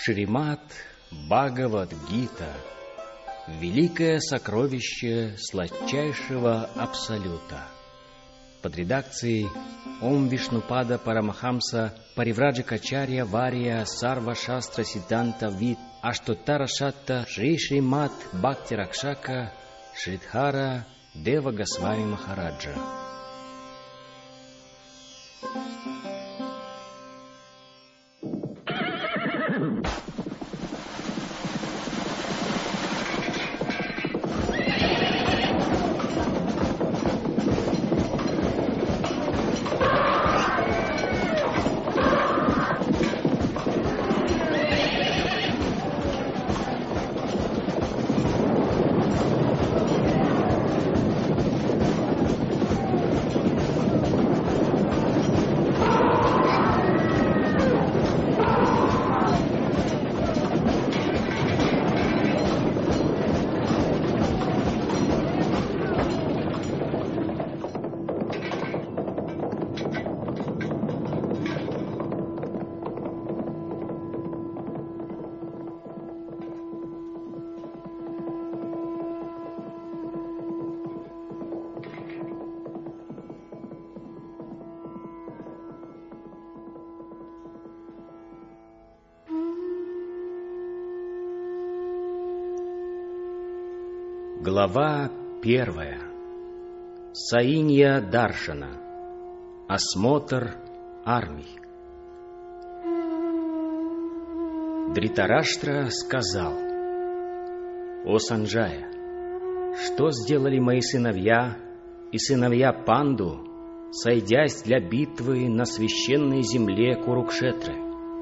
Шримад Бхагавад-гита — великое сокровище сладчайшего Абсолюта. Под редакцией Ом Вишнупада Парамахамса Паривраджакачарья Вария Сарва Шастра Сиддханта Вид Аштотара Шатта Шри Шримад Бхакти Ракшака Шридхара Дева Госвами Махараджа. Глава 1. Саинья Даршана. Осмотр армий. Дритараштра сказал: «О Санджая, что сделали мои сыновья и сыновья Панду, сойдясь для битвы на священной земле Курукшетры?»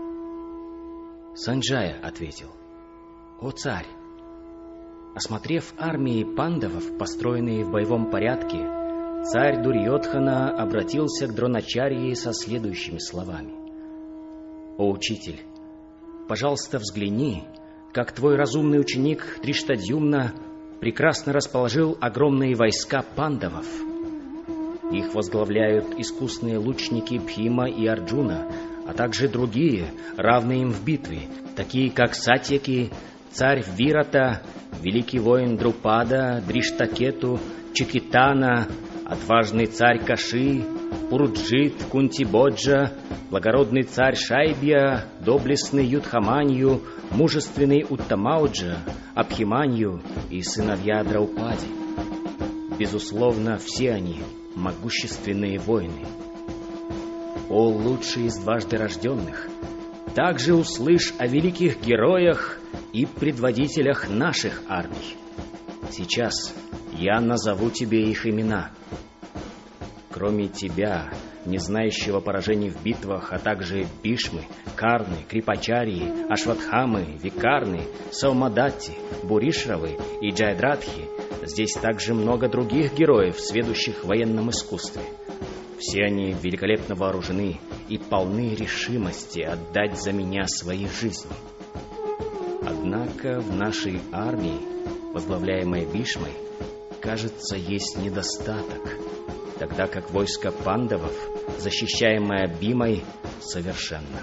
Санджая ответил: «О царь, осмотрев армии пандавов, построенные в боевом порядке, царь Дурьодхана обратился к Дроначарье со следующими словами: «О учитель, пожалуйста, взгляни, как твой разумный ученик Дриштадьюмна прекрасно расположил огромные войска пандавов. Их возглавляют искусные лучники Бхима и Арджуна, а также другие, равные им в битве, такие как Сатьяки, царь Вирата, великий воин Друпада, Дриштакету, Чикитана, отважный царь Каши, Пурджит, Кунтибоджа, благородный царь Шайбья, доблестный Юдхаманью, мужественный Уттамауджа, Абхиманью и сыновья Драупади. Безусловно, все они могущественные воины. О лучший из дважды рожденных, также услышь о великих героях и предводителях наших армий. Сейчас я назову тебе их имена. Кроме тебя, не знающего поражений в битвах, а также Бишмы, Карны, Крипачарии, Ашватхамы, Викарны, Саумадатти, Буришравы и Джайдратхи, здесь также много других героев, сведущих в военном искусстве. Все они великолепно вооружены и полны решимости отдать за меня свои жизни. Однако в нашей армии, возглавляемой Бишмой, кажется, есть недостаток, тогда как войско пандавов, защищаемое Бимой, совершенно.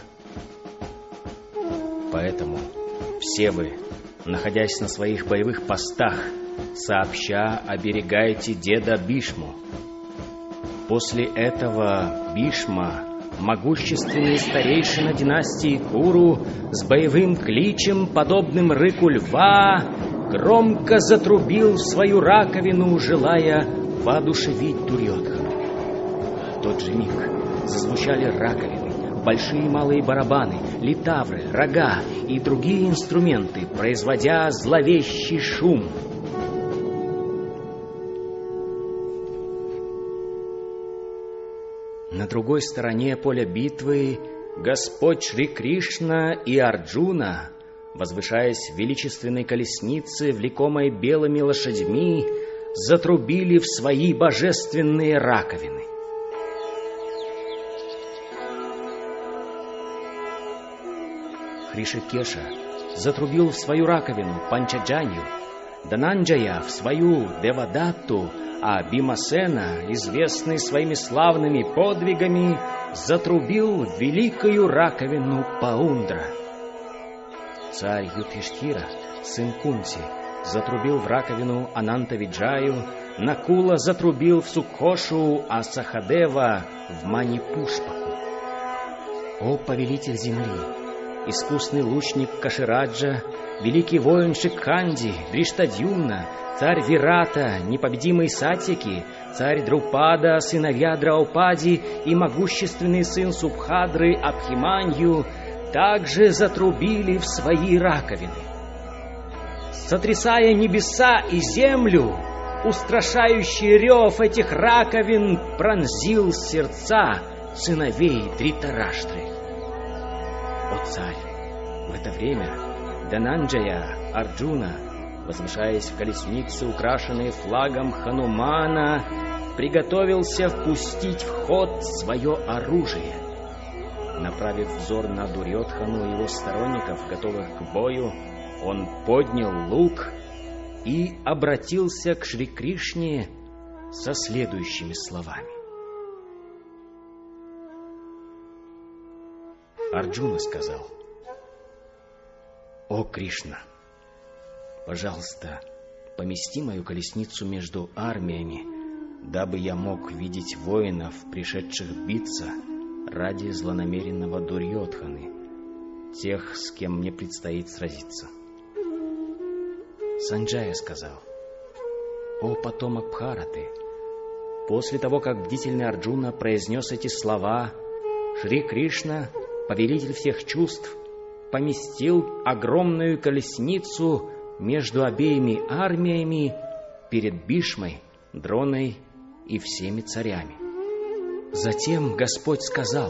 Поэтому все вы, находясь на своих боевых постах, сообща оберегайте деда Бишму. После этого Бишма, могущественный старейшина династии Куру, с боевым кличем, подобным рыку льва, громко затрубил в свою раковину, желая воодушевить Дурьодхану. В тот же миг зазвучали раковины, большие и малые барабаны, литавры, рога и другие инструменты, производя зловещий шум. На другой стороне поля битвы Господь Шри Кришна и Арджуна, возвышаясь в величественной колеснице, влекомой белыми лошадьми, затрубили в свои божественные раковины. Хришикеша затрубил в свою раковину Панчаджанью, Дананджая в свою Девадатту, а Бимасена, известный своими славными подвигами, затрубил в великую раковину Паундра. Царь Юдхиштхира, сын Кунти, затрубил в раковину Анантавиджаю, Накула затрубил в Сукхошу, а Сахадева в Манипушпаку. О, повелитель земли, искусный лучник Кашираджа, великий воин Шикханди, Дриштадьюмна, царь Вирата, непобедимый Сатьяки, царь Друпада, сыновья Драупади и могущественный сын Субхадры Абхиманью также затрубили в свои раковины. Сотрясая небеса и землю, устрашающий рев этих раковин пронзил сердца сыновей Дритараштры. О царь! В это время Дананджая, Арджуна, возвышаясь в колеснице, украшенной флагом Ханумана, приготовился впустить в ход свое оружие. Направив взор на Дурьодхану и его сторонников, готовых к бою, он поднял лук и обратился к Шри Кришне со следующими словами. Арджуна сказал: «О Кришна, пожалуйста, помести мою колесницу между армиями, дабы я мог видеть воинов, пришедших биться ради злонамеренного Дурьодханы, тех, с кем мне предстоит сразиться». Санджая сказал: «О потомок Бхараты, после того, как бдительный Арджуна произнес эти слова, Шри Кришна, повелитель всех чувств, поместил огромную колесницу между обеими армиями перед Бишмой, Дроной и всеми царями. Затем Господь сказал: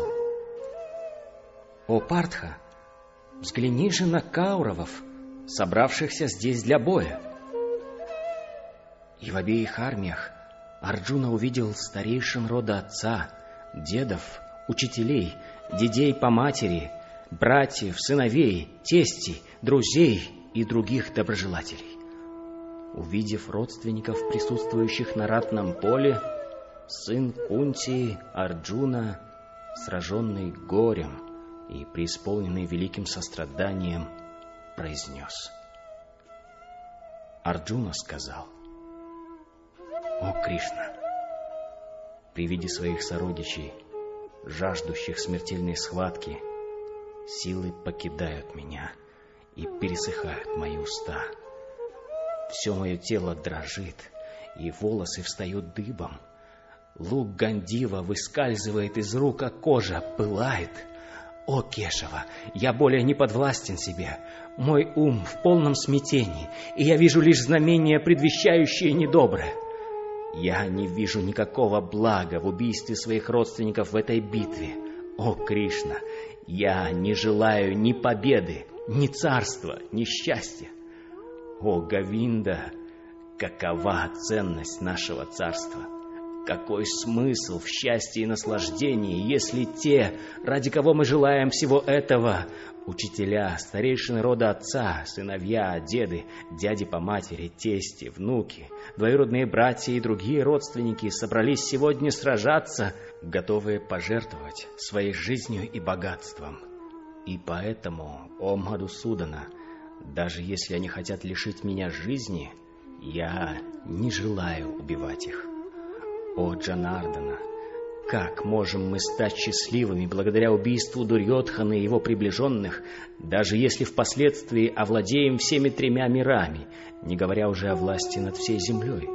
«О Партха, взгляни же на кауравов, собравшихся здесь для боя». И в обеих армиях Арджуна увидел старейшин рода отца, дедов, учителей, дедей по матери, братьев, сыновей, тестей, друзей и других доброжелателей. Увидев родственников, присутствующих на ратном поле, сын Кунти, Арджуна, сраженный горем и преисполненный великим состраданием, произнес. Арджуна сказал: «О Кришна, при виде своих сородичей, жаждущих смертельной схватки, силы покидают меня и пересыхают мои уста. Все мое тело дрожит, и волосы встают дыбом. Лук Гандива выскальзывает из рук, а кожа пылает. О Кешава, я более не подвластен себе. Мой ум в полном смятении, и я вижу лишь знамения, предвещающие недоброе. Я не вижу никакого блага в убийстве своих родственников в этой битве. О Кришна, я не желаю ни победы, ни царства, ни счастья. О Говинда, какова ценность нашего царства? Какой смысл в счастье и наслаждении, если те, ради кого мы желаем всего этого, учителя, старейшины рода отца, сыновья, деды, дяди по матери, тести, внуки, двоюродные братья и другие родственники собрались сегодня сражаться, готовые пожертвовать своей жизнью и богатством. И поэтому, о Мадхусудана, даже если они хотят лишить меня жизни, я не желаю убивать их. О Джанардана, как можем мы стать счастливыми благодаря убийству Дурьодханы и его приближенных, даже если впоследствии овладеем всеми тремя мирами, не говоря уже о власти над всей землей?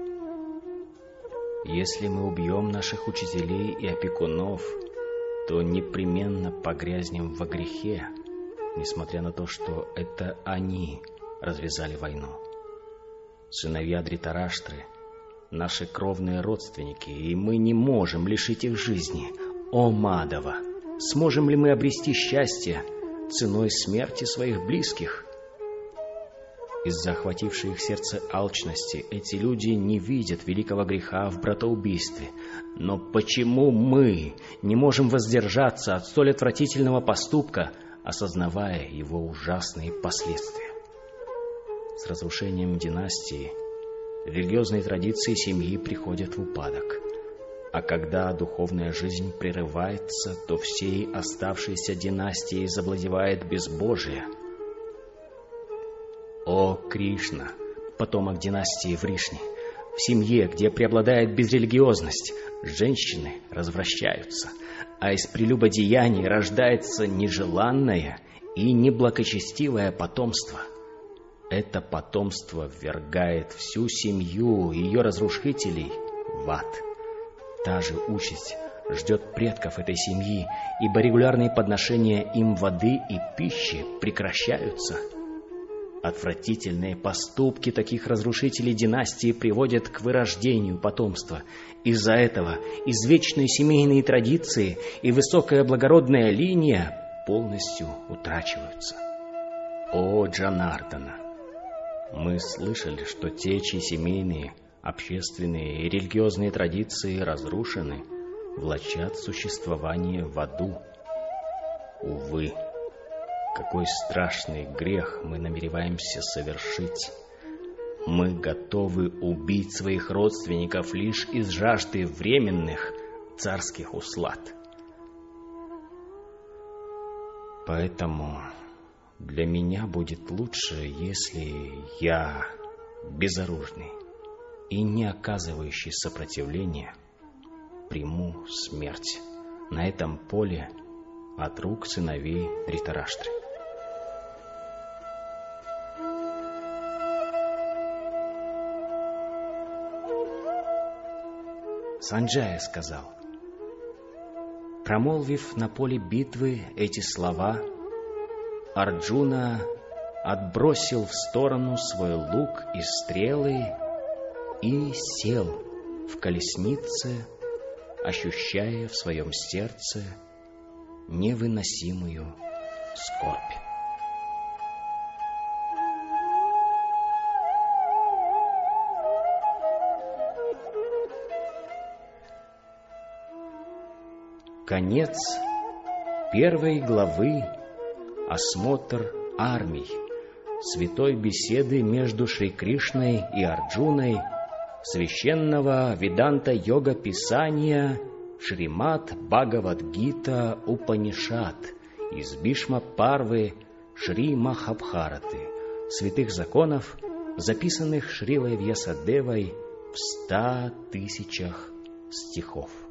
Если мы убьем наших учителей и опекунов, то непременно погрязнем во грехе, несмотря на то, что это они развязали войну. Сыновья Дритараштры — наши кровные родственники, и мы не можем лишить их жизни. О Мадава, сможем ли мы обрести счастье ценой смерти своих близких? Из-за охватившей их сердце алчности эти люди не видят великого греха в братоубийстве. Но почему мы не можем воздержаться от столь отвратительного поступка, осознавая его ужасные последствия? С разрушением династии религиозные традиции семьи приходят в упадок, а когда духовная жизнь прерывается, то всей оставшейся династией завладевает безбожие. О Кришна, потомок династии Вришни, в семье, где преобладает безрелигиозность, женщины развращаются, а из прелюбодеяний рождается нежеланное и неблагочестивое потомство. Это потомство ввергает всю семью и ее разрушителей в ад. Та же участь ждет предков этой семьи, ибо регулярные подношения им воды и пищи прекращаются. Отвратительные поступки таких разрушителей династии приводят к вырождению потомства. Из-за этого извечные семейные традиции и высокая благородная линия полностью утрачиваются. О Джанардана! Мы слышали, что те, чьи семейные, общественные и религиозные традиции разрушены, влачат существование в аду. Увы, какой страшный грех мы намереваемся совершить. Мы готовы убить своих родственников лишь из жажды временных царских услад. Поэтому для меня будет лучше, если я, безоружный и не оказывающий сопротивления, приму смерть на этом поле от рук сыновей Дритараштры. Санджая сказал: промолвив на поле битвы эти слова, Арджуна отбросил в сторону свой лук и стрелы и сел в колеснице, ощущая в своем сердце невыносимую скорбь. Конец первой главы «Осмотр армий» святой беседы между Шри Кришной и Арджуной священного Веданта-йога писания Шримад Бхагавад-гита Упанишад из Бишма-парвы Шри Махабхараты, святых законов, записанных Шрилой Вьясадевой в 100 000 стихов.